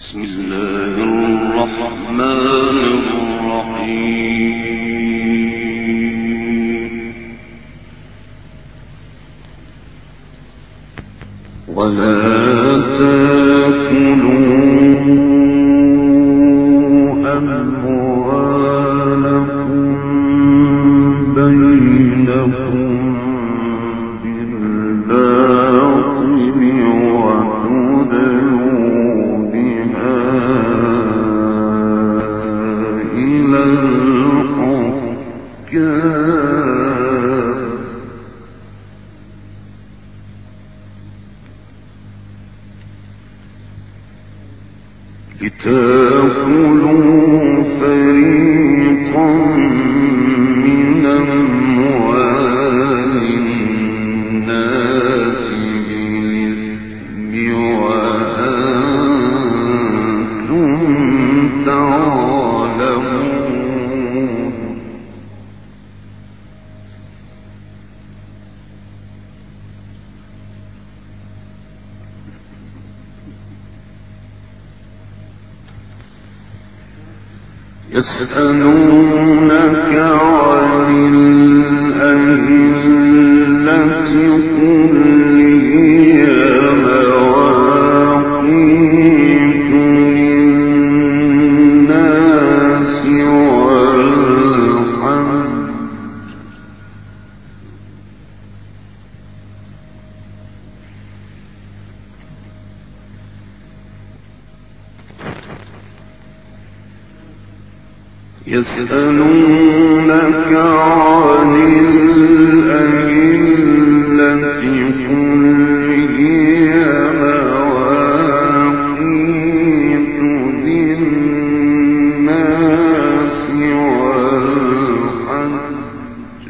بسم الله الرحمن الرحيم ولا تأكلوا أموالكم بينكم بالباطل وتدلوا بها إلى الحكام لتأكلوا فريقا من أموال الناس بالإثم وأنتم تعلمون يسألونك عن الأهلة قل هي مواقيت للناس والحج يسألونك عن الأهلة قل هي مواقيت للناس والحج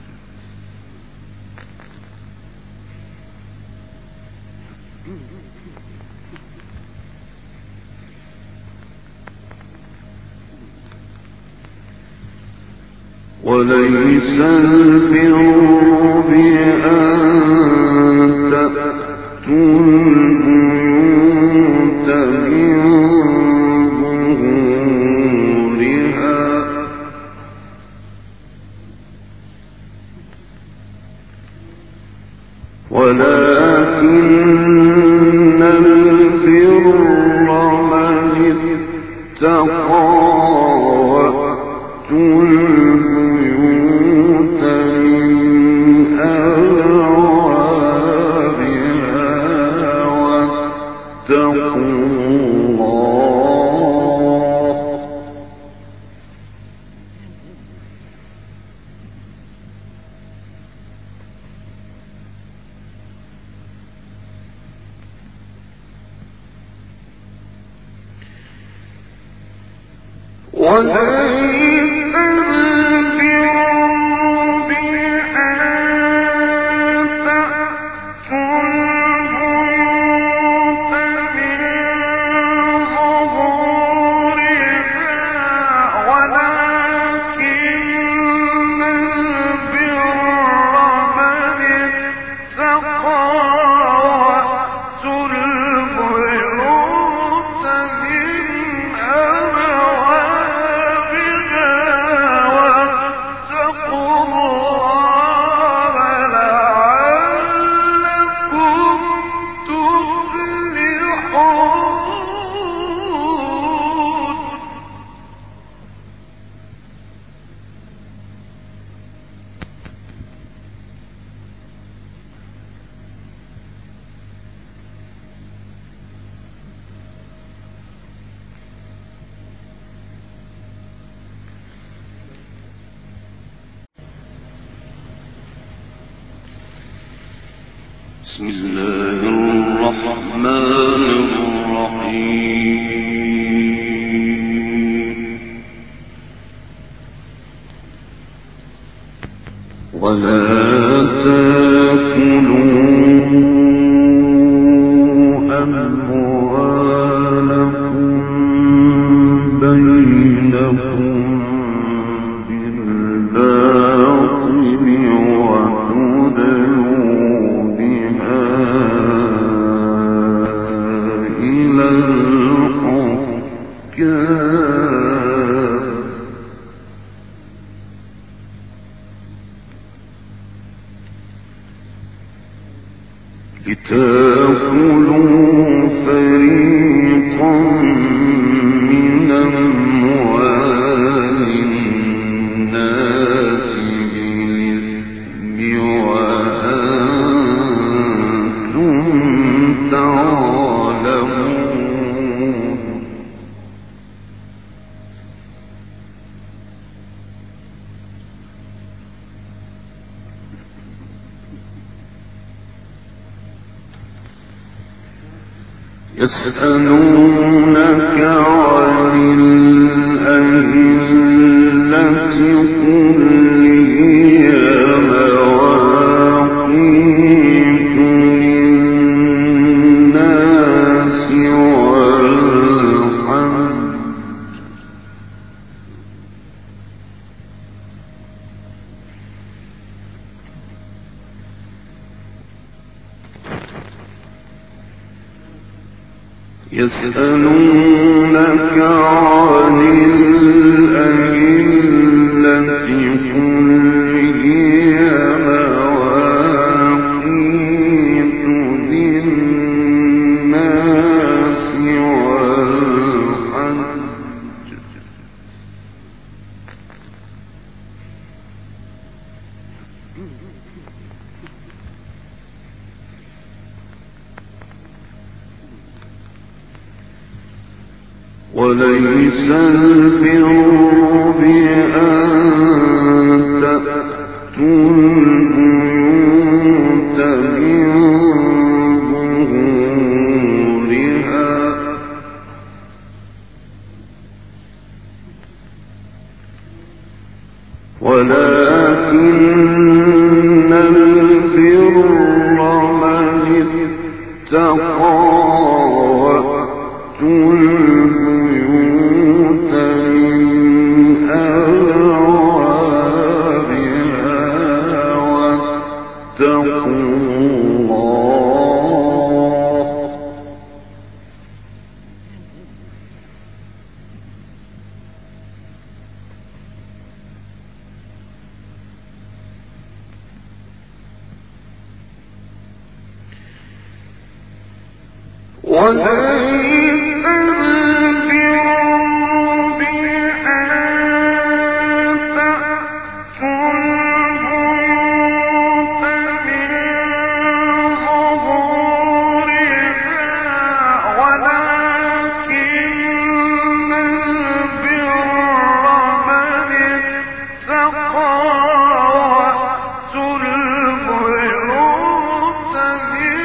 وليس البر بأن تأتوا البيوت من ظهورها ولكن البر من اتقى وأتوا البيوت من أبوابها واتقوا الله وليس البر بأن تأتوا البيوت من ظهورها ولكن البر من اتقى وأتوا البيوت من بسم الله الرحمن الرحيم ولا تأكلوا أموالكم بينكم بالباطل وتدلوا بها لتأكلوا فريقا من أموال الناس بالإثم وأنتم تعلمون. يسألونك عن الأهلة قل هي مواقيت للناس والحج. يسألونك عن الأهلة قل هي مواقيت للناس والحج. وليس البر بأن تأتوا البيوت من ظهورها ولكن البر من اتقى وأتوا البيوت من أبوابها واتقوا الله. وليس البر بأن تأتوا البيوت من ظهورها ولكن البر من اتقى وأتوا البيوت من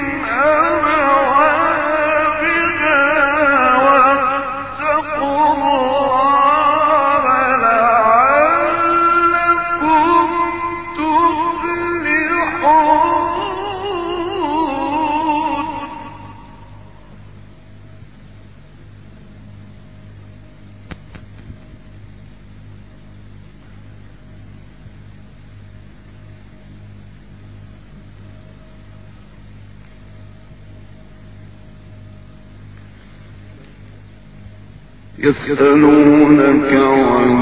يسألونك عن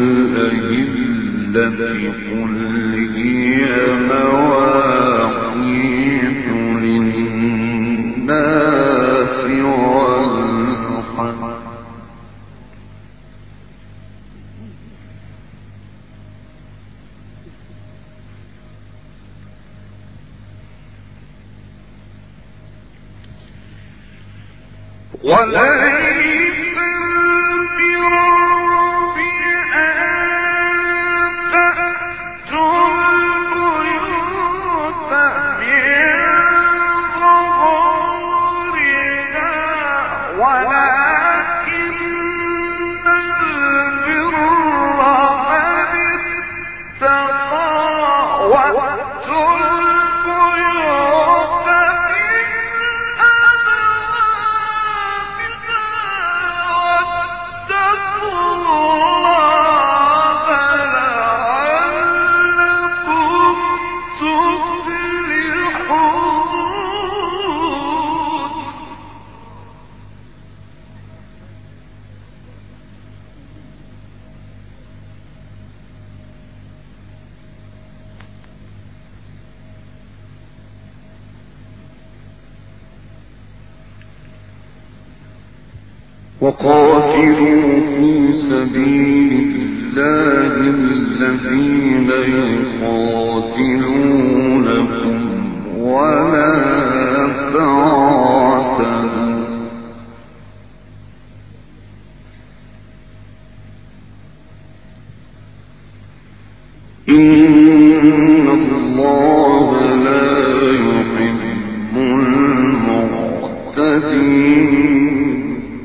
الأهلة قل هي مواقيت للناس والحج. وليس البر بأن تأتوا البيوت من ظهورها ولكن البر من اتقى وأتوا البيوت من أبوابها وقاتلوا في سبيل الله الذين يقاتلونكم ولا تعتدوا إن الله لا يحب المعتدين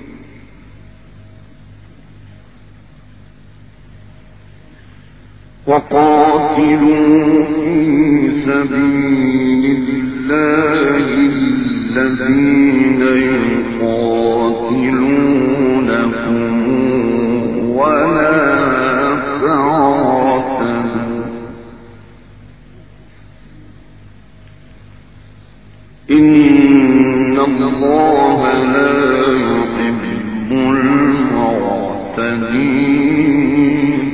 وقاتلوا في سبيل الله الذين يقاتلونكم ولا تعتدوا إن الله لا يحب المعتدين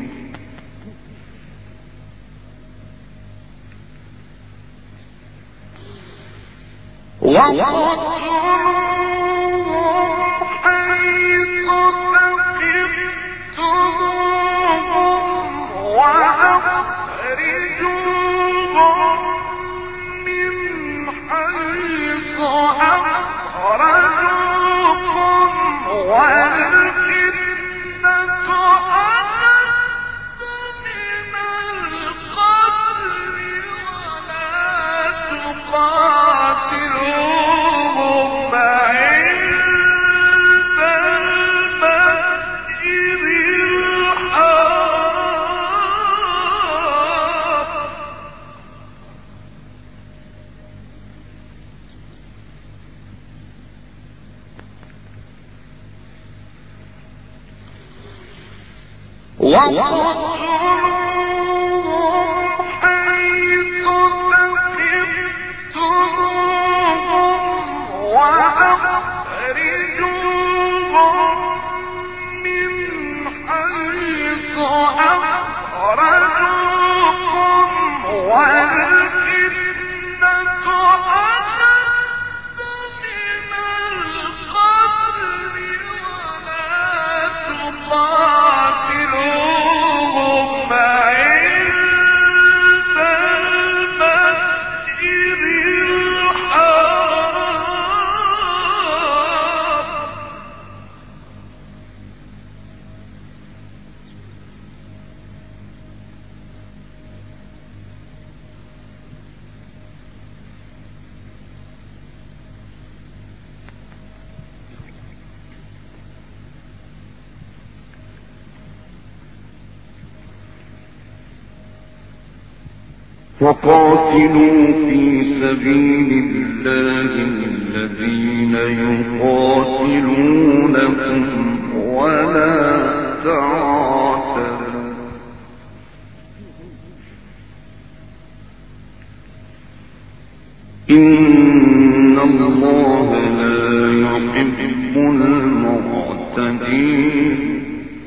وقاتلوا في سبيل الله الذين يقاتلونكم ولا تعتدوا إن الله لا يحب المعتدين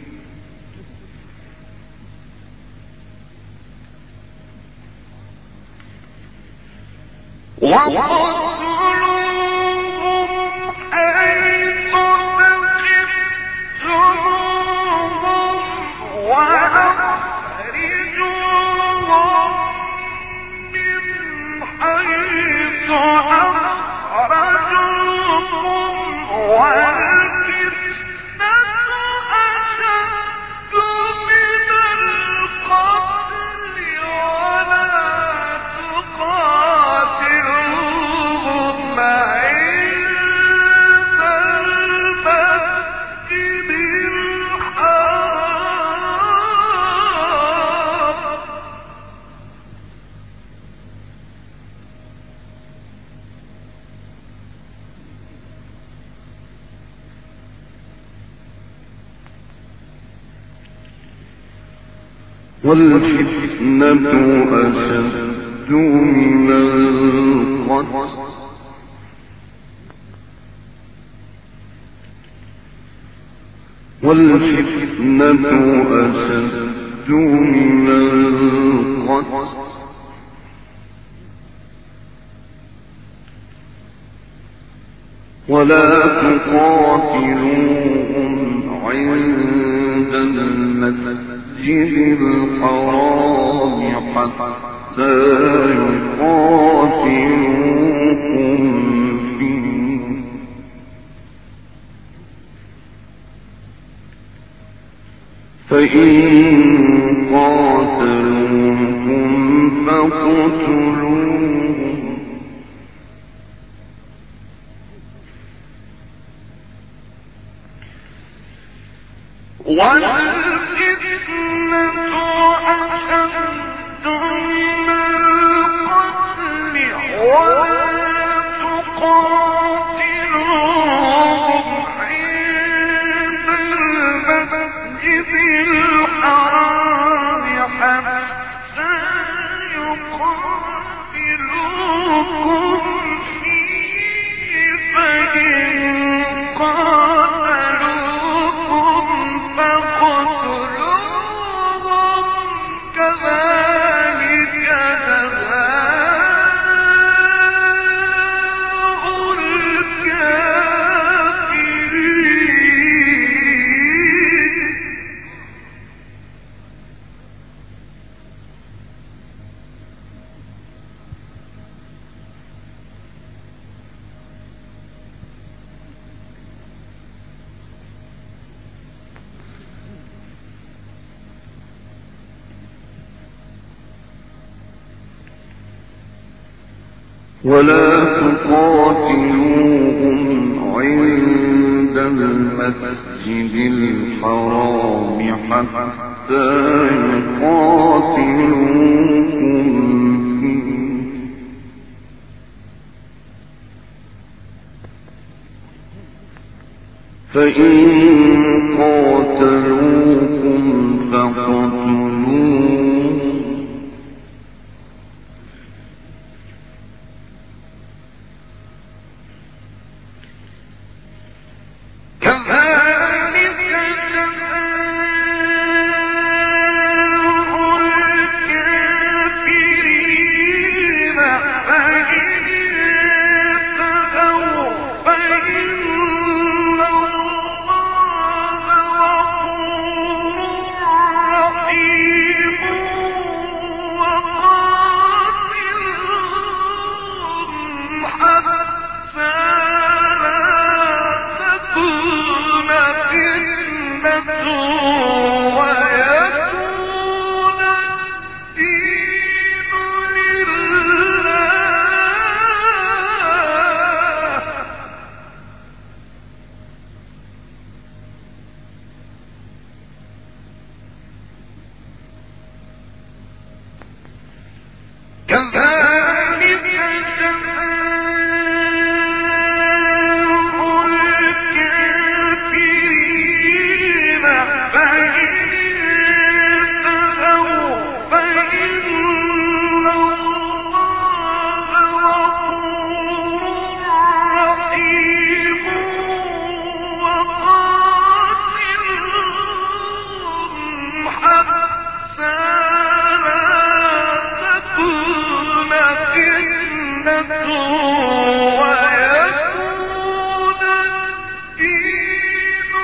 والفتنة أشد من القتل والفتنة أشد من القتل ولا تقاتلوهم عند المسجد الحرام حتى يقاتلوكم فيه فإن قاتلوكم فاقتلوهم والفتنة أشد من القتل ولا تقاتلوهم عند المسجد الحرام حتى يقاتلوكم فيه فإن قاتلوكم فاقتلوهم كذلك جزاء الكافرين ولا تقاتلوهم عند المسجد الحرام حتى يقاتلوكم فيه فإن قاتلوكم فاقتلوهم كذلك جزاء الكافرين فإن انتهوا فإن الله غفور رحيم وقاتلهم حتى تكون فتنة ويكون الدين لله كذلك جزاء الكافرين فإن انتهوا فإن الله غفور رحيم وقاتلهم حتى لا تكون فتنة ويكون الدين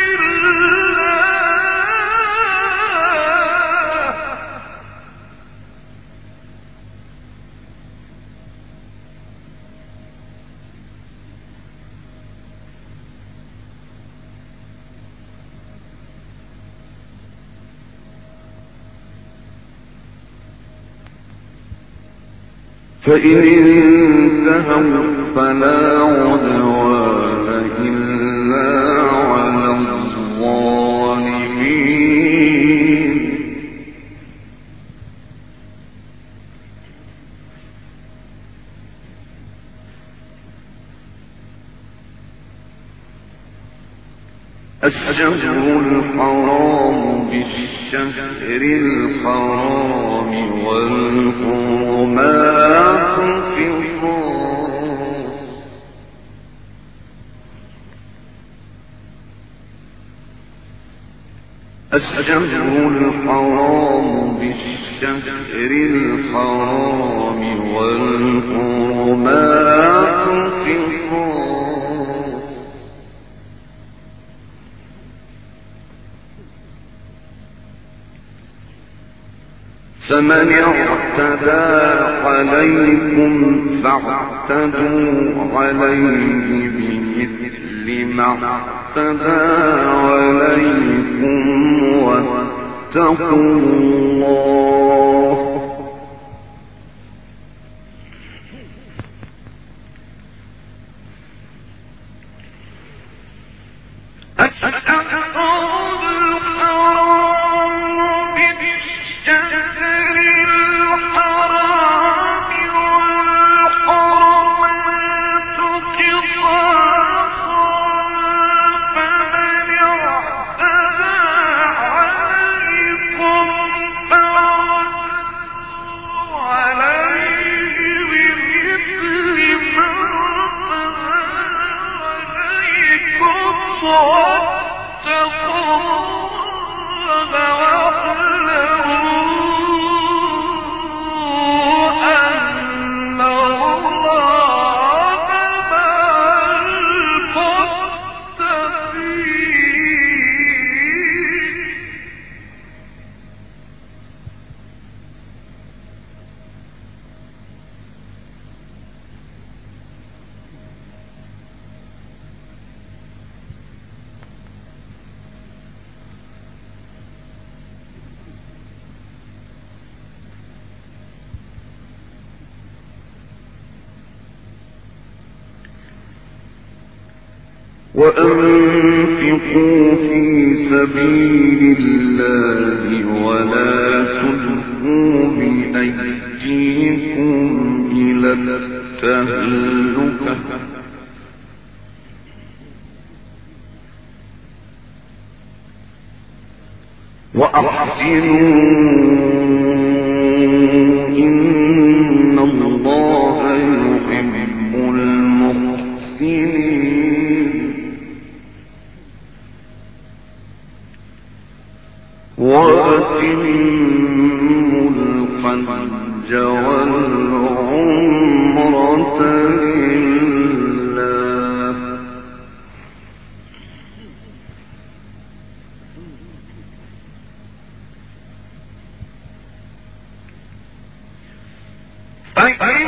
فإن انتهوا فلا عدوان إلا على الظالمين الشهر الحرام بالشهر الحرام والحرمات قصاص الشهر الحرام بالشهر الحرام والحرمات قصاص فمن اعتدى عليكم فاعتدوا عليه بمثل ما اعتدى عليكم واتقوا الله وأنفقوا في سبيل الله ولا تلقوا بأيديكم إلى التهلكة وأحسنوا إن الله يحب المحسنين وأتموا الحج والعمرة لله فإن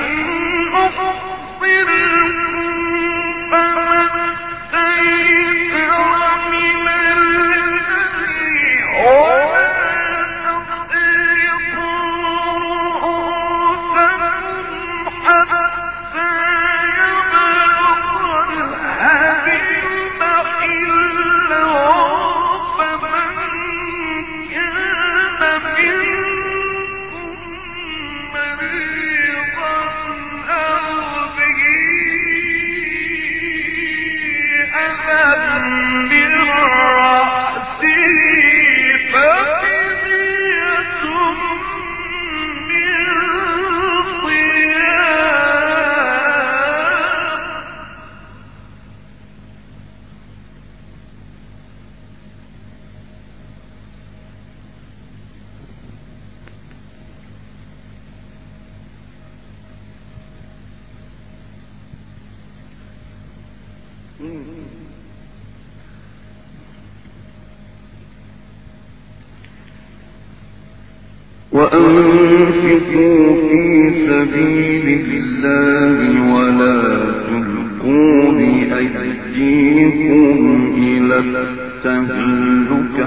وأنفقوا في سبيل الله ولا تلقوا بأيديكم إلى التهلكة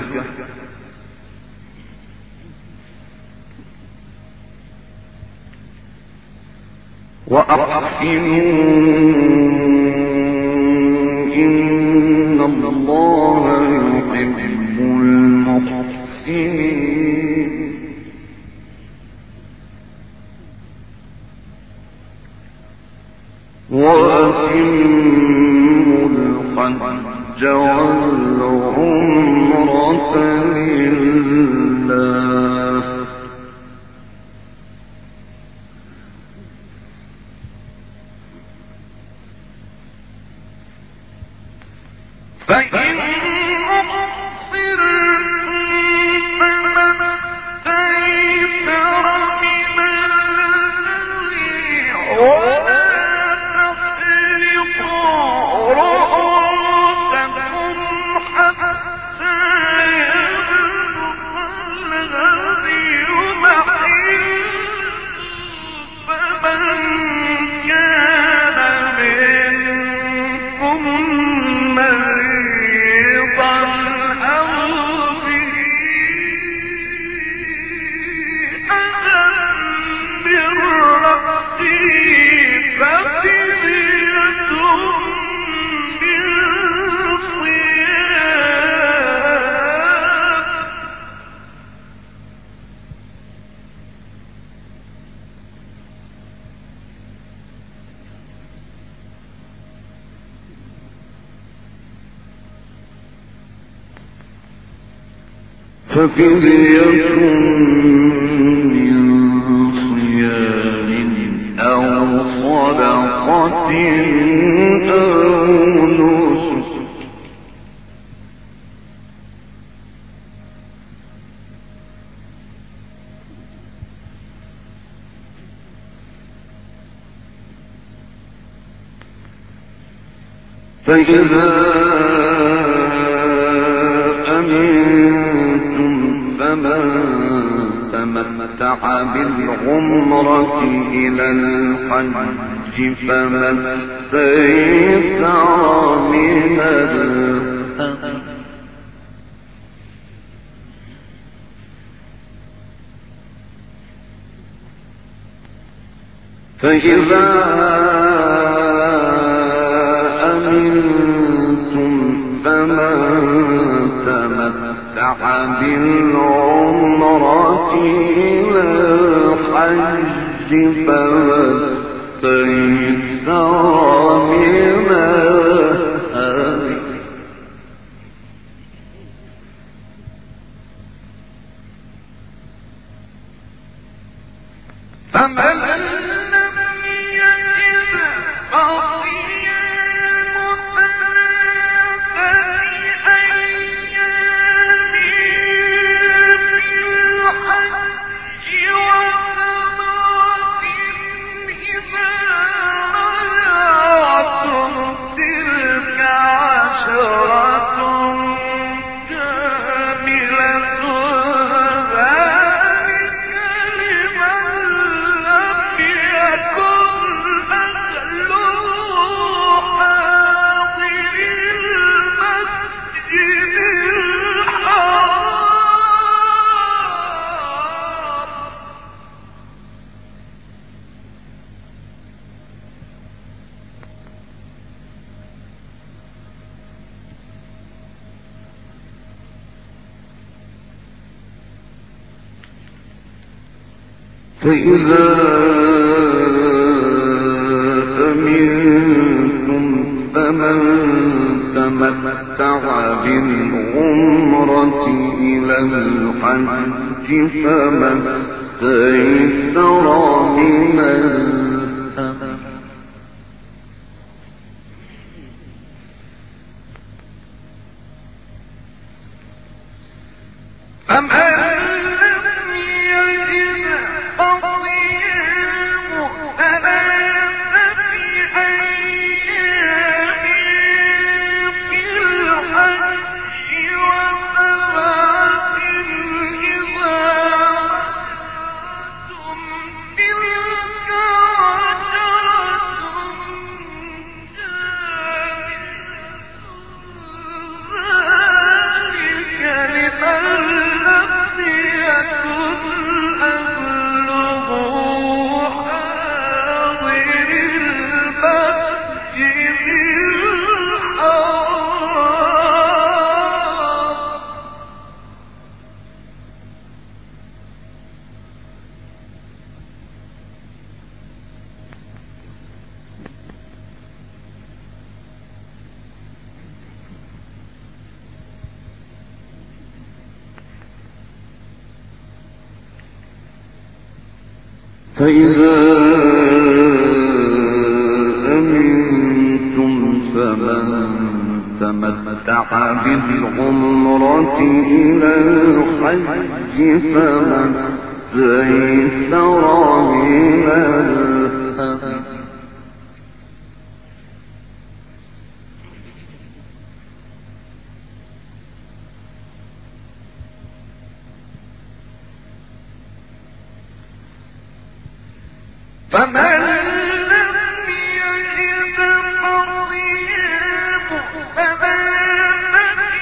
وأحسنوا إن الله يحب المحسنين وأتموا الحج والعمرة لله فإن حتى يبلغ الهدي محله ففدية من صيام أو صدقة أو نسك فإذا أمنتم فمن تمتع بالعمرة إلى الحج فما استيسر من الهدي فإذا أمنتم فمن تمتع بالعمرة إلى الحج فما استيسر من الهدي فمن لم يجد فصيام ثلاثة أيام في الحج وسبعة إذا رجعتم تلك عشرة كاملة ذلك لمن لم يكن أهله حاضر المسجد الحرام فإذا أمنتم فمن تمتع بالعمرة إلى الحج فما استيسر من الهدي فمن لم يجد فصيام ثلاثة أيام في الحج وسبعة إذا رجعتم تلك عشرة كاملة ذلك لمن لم يكن أهله حاضر المسجد فإذا أمنتم فمن تمتع بالعمرة إلى الحج فما استيسر من الهدي فمن لم يجد فصيام ثلاثة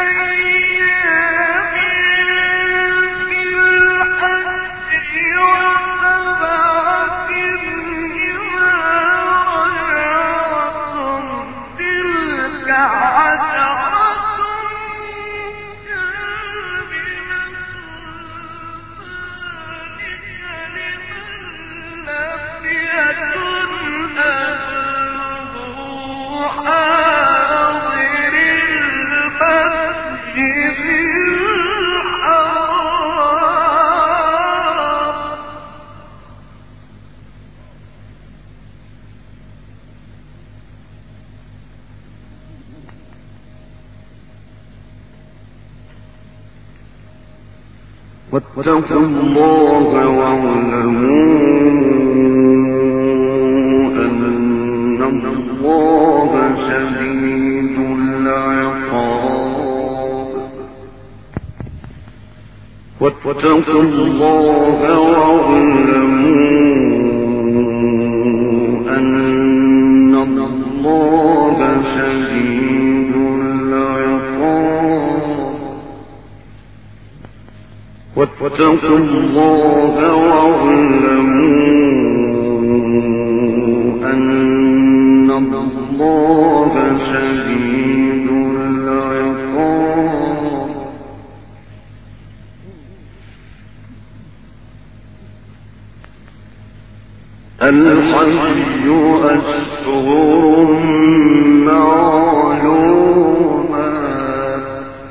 أيام في الحج وسبعة إذا رجعتم تلك عشرة كاملة ذلك لمن لم يكن أهله حاضر المسجد الحرام واتقوا الله واعلموا أن الله شديد العقاب واتقوا الله واعلموا أن الله شديد العقاب واتقوا الله واعلموا أن الله شديد العقاب الحج أشهر معلومات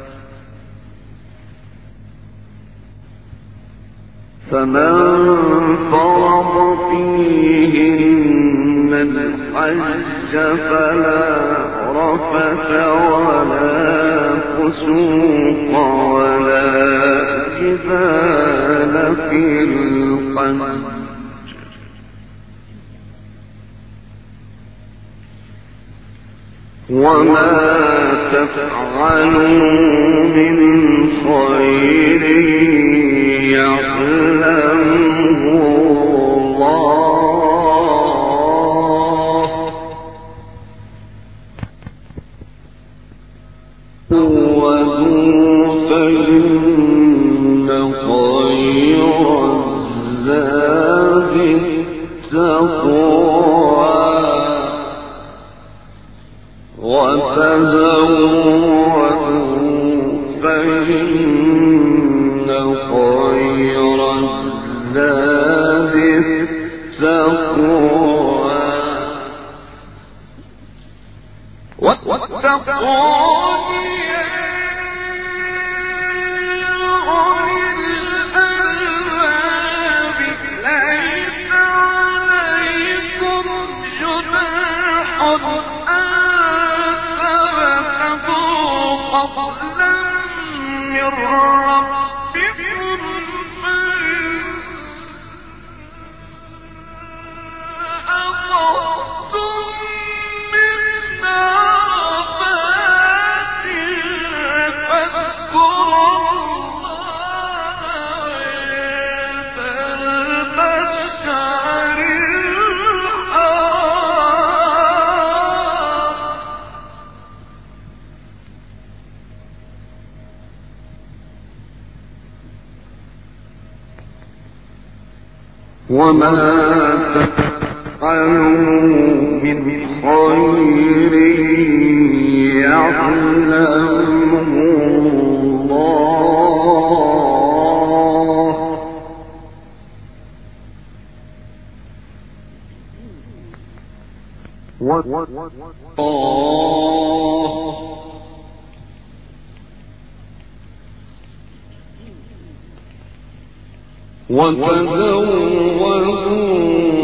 فمن فرض فيهن الحج فلا رفث ولا فسوق ولا جدال في الحج وما تفعلوا من خير يعلمه الله فإن خير الزاد التقوى وتزودوا فإن خير الزاد التقوى واتقون يا أولي الألباب ليس عليكم جناح فضلا من ربكم أخذتم من عرفات فاذكروا الله عند المشعر الحرام وما تفعلوا من خير يعلمه الله وتزودوا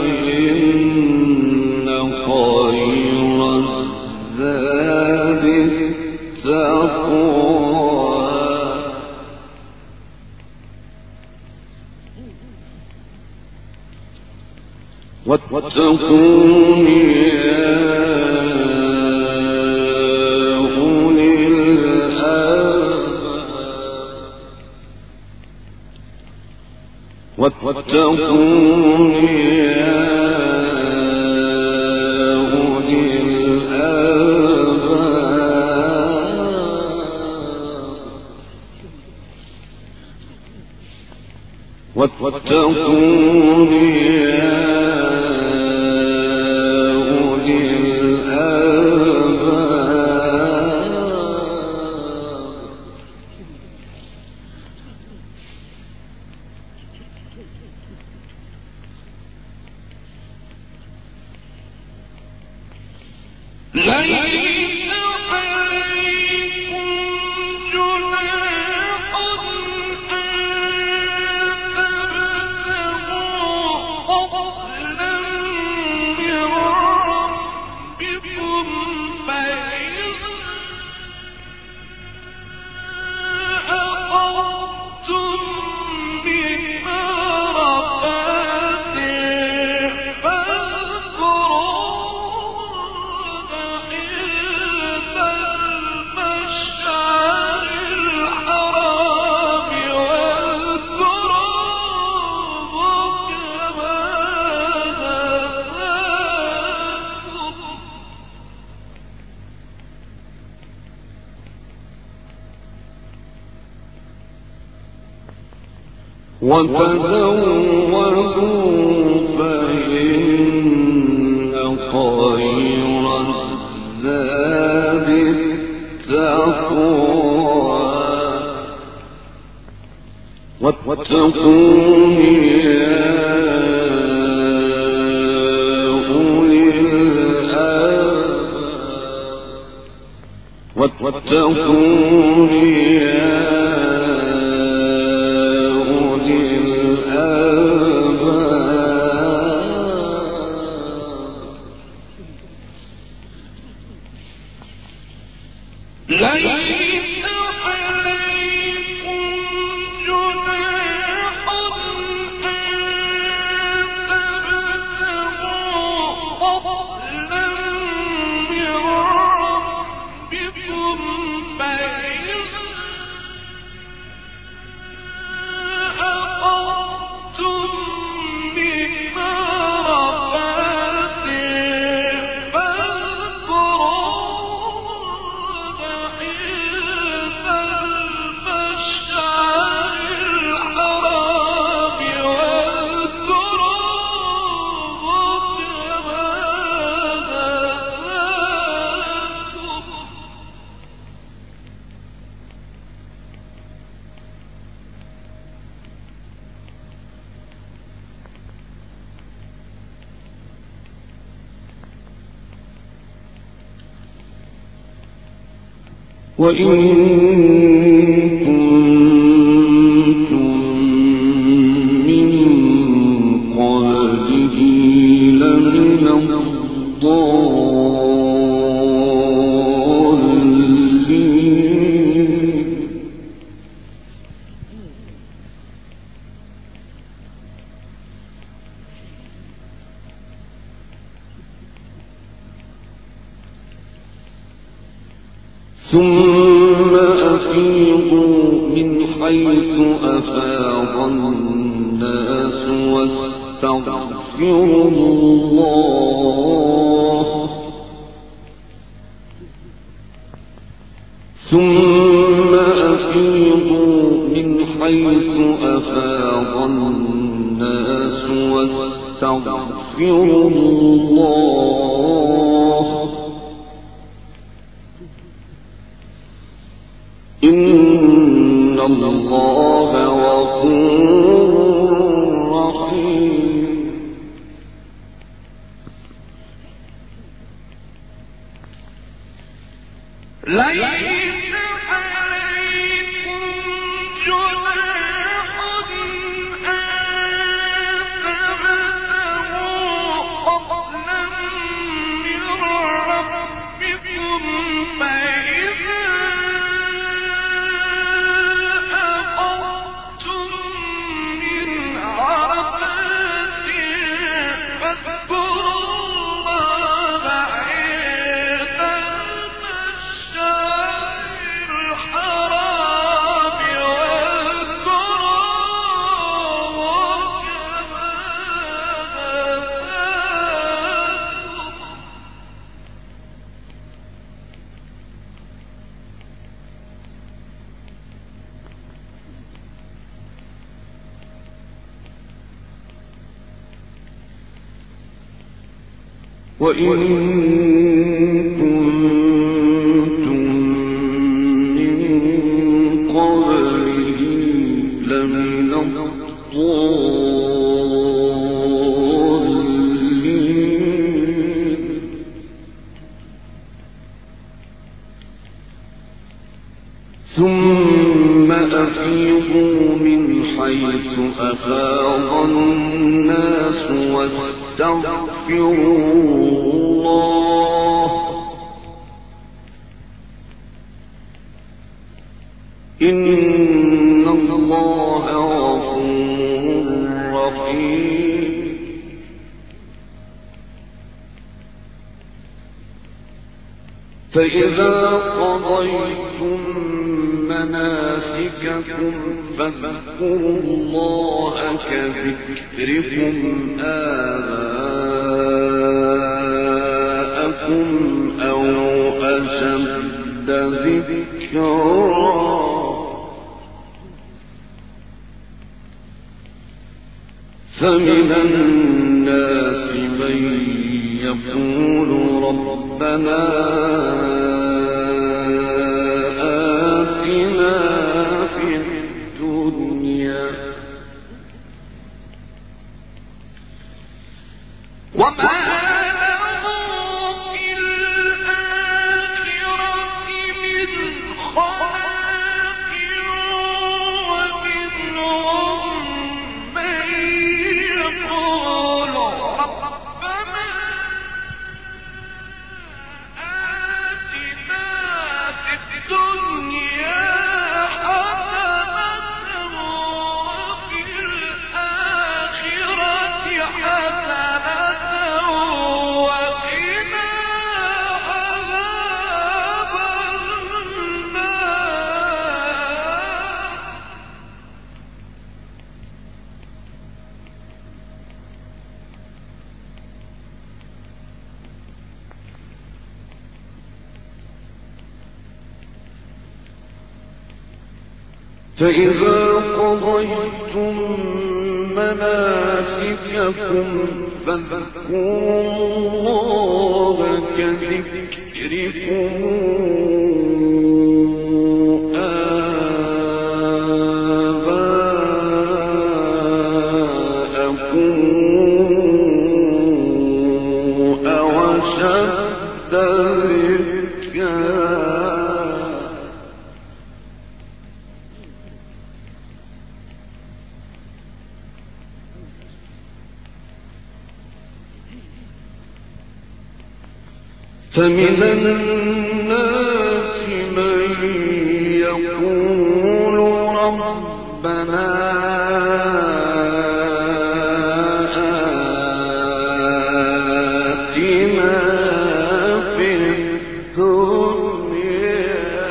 فإن خير الزاد التقوى واتقون يا أولي الألباب واتقون يا أولي الألباب واتقون يا أولي الألباب ليس عليكم جناح أن وتزودوا فإن خير الزاد التقوى واتقون يا أولي الألباب واتقون يا أولي الألباب ليس عليكم جناح أن تبتغوا فضلا من ربكم فإذا أفضتم من عرفات وإن كنتم من قبله لمن الضالين ثم أفيضوا من حيث أفاض الناس واستغفروا الله ثم أفيضوا من حيث أفاض الناس واستغفروا الله إن الله غفور رحيم ليس عليكم جناح أن تبتغوا فضلا من ربكم فإذا أفضتم من عرفات فاذكروا الله عند المشعر الحرام واذكروه كما وإن كنتم من قبله لمن الضالين ثم أفيضوا من حيث أفاض الناس واستغفروا الله إن الله غفور رحيم فإذا قضيتم مناسككم فاذكروا الله كذكركم آباءكم أو أشد ذكرا فمن الناس من يقول ربنا آتنا في الدنيا وما فإذا قضيتم مناسككم فاذكروا الله كذكركم آباءكم أو أشد ذكرا فمن الناس من يقول ربنا آتنا في الدنيا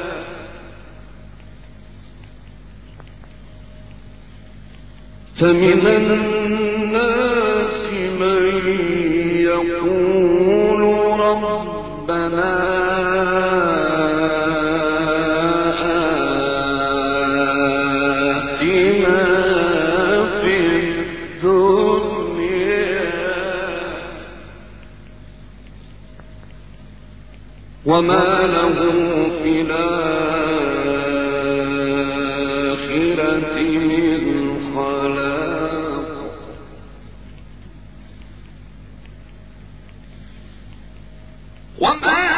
فمن الناس من يقول ربنا آتنا في الدنيا وما له في الآخرة من خلاق وما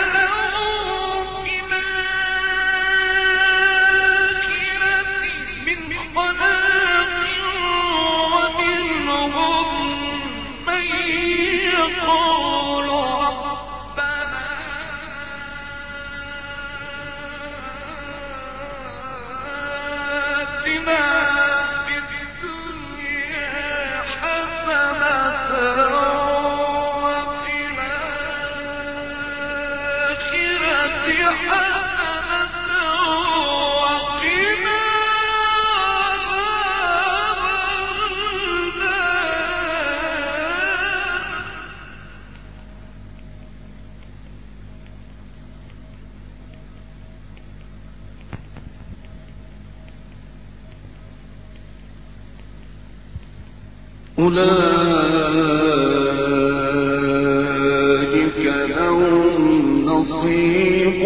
أولئك لهم نصيب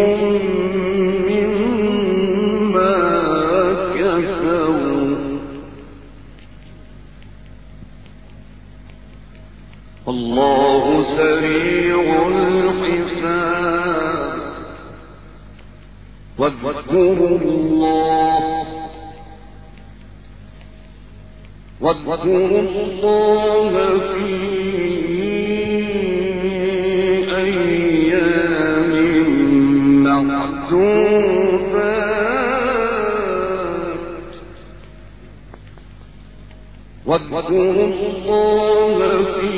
مما كسبوا والله سريع الحساب واذكروا الله في أيام معدودات واذكروا الله في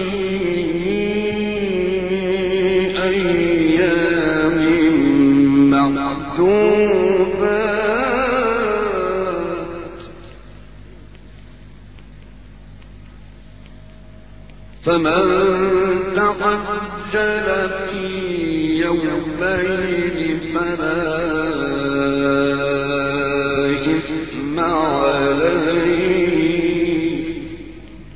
أيام معدودات فمن تعجل في يومين فلا إثم عليه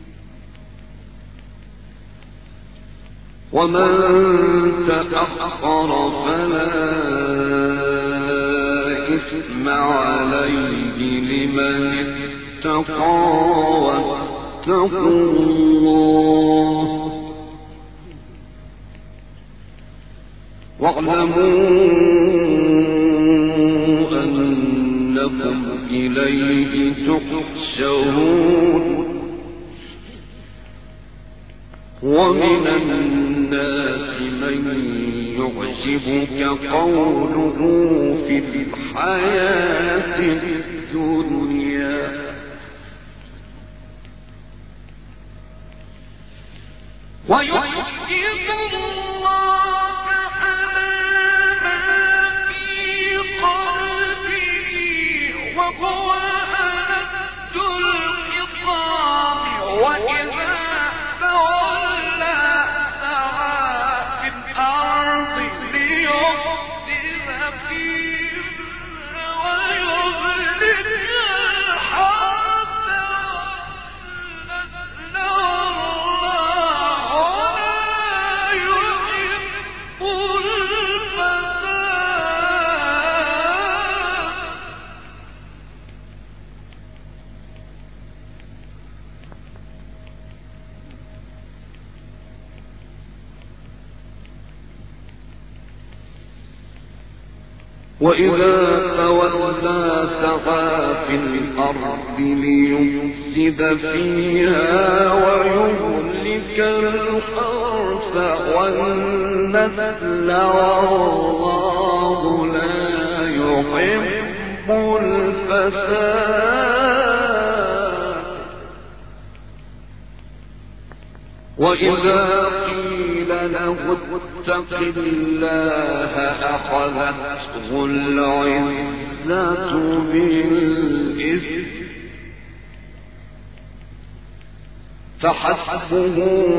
ومن تأخر فلا إثم عليه لمن اتقى واتقوا الله واعلموا أنكم إليه تحشرون ومن الناس من يعجبك قوله في الحياة الدنيا ويشهد الله على ما في قلبه وهو ألد الخصام وإذا تولى سعى في الأرض ليفسد فيها ويهلك الحرث والنسل وإذا تولى سعى في الأرض ليفسد فيها ويهلك الحرث والنسل والله لا يحب الفساد وإذا قيل له اتق الله أخذته العزة بالإثم فحسبه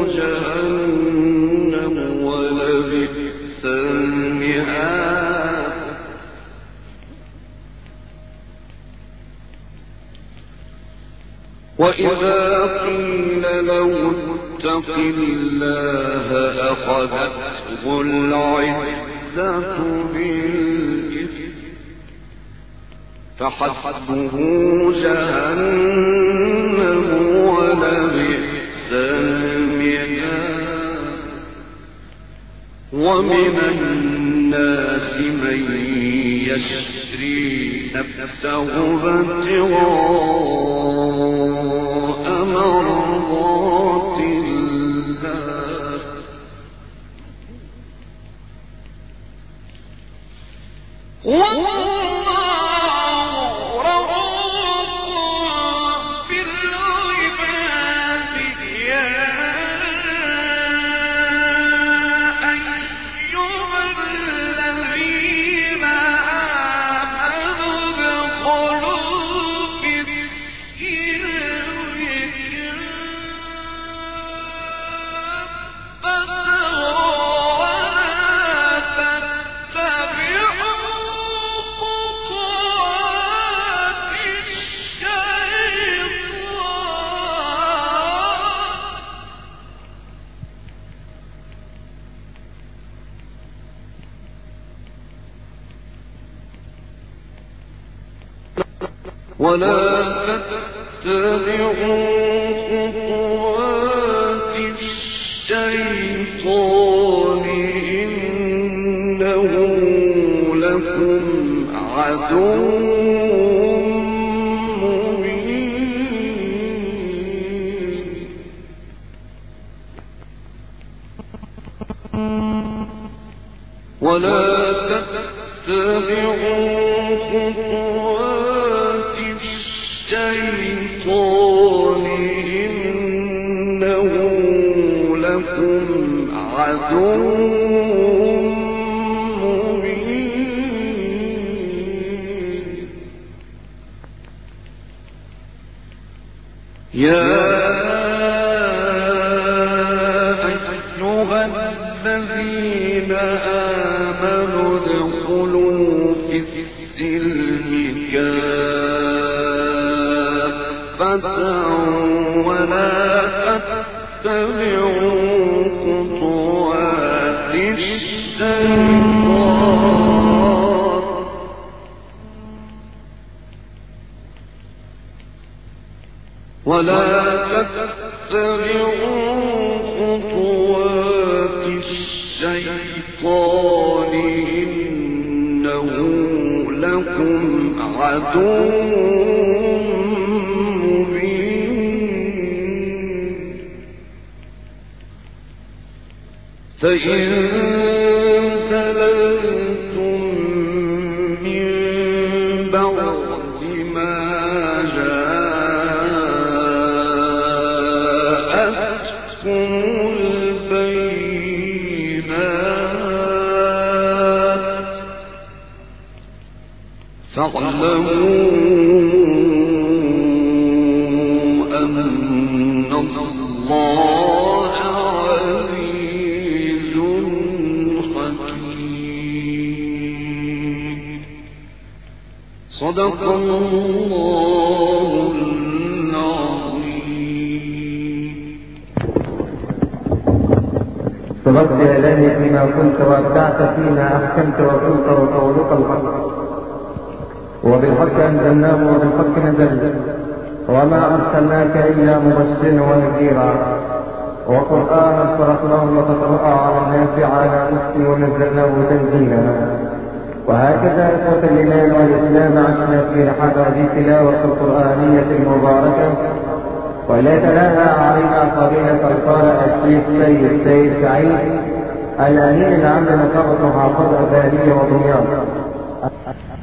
جهنم ولبئس المهاد وإذا قيل له اتق الله أخذته العزة بالإثم فحسبه جهنم ولبئس المهاد ومن الناس من يشري نفسه ابتغاء مرضات الله والله رؤوف بالعباد يا أيها الذين آمنوا ادخلوا في السلم كافة ولا تتبعوا خطوات الشيطان ولا تتبعوا خطوات الشيطان إنه لكم عدو مبين ولا تتبعوا خطوات الشيطان إنه لكم عدو مبين يا أيها الذين آمنوا ادخلوا في السلم كافة ولا تتبعوا خطوات ولا تتبعوا خطوات الشيطان إنه لكم عدو مبين فإن زللتم من بعد ما جاءتكم البينات فاعلموا أن الله عزيز حكيم. صدق الله العظيم. صدقت يا إلهي فيما كنت وابدعت فيما أحكمت وقلت وقولك الحق وبالحق أنزلناه وبالحق نزل وما أرسلناك إلا مبشرا ونذيرا وقرآنا فرقناه لتقرأ على الناس على مكس ونزلناه تنزيلا. وهكذا إخوة الإيمان والإسلام عشنا في رحاب هذه التلاوة القرآنية المباركة ولا تلاها علينا فضيلة القارئ الشيخ سيد سعيد الأمين العام لنقابة محافظة البادية ودمياط.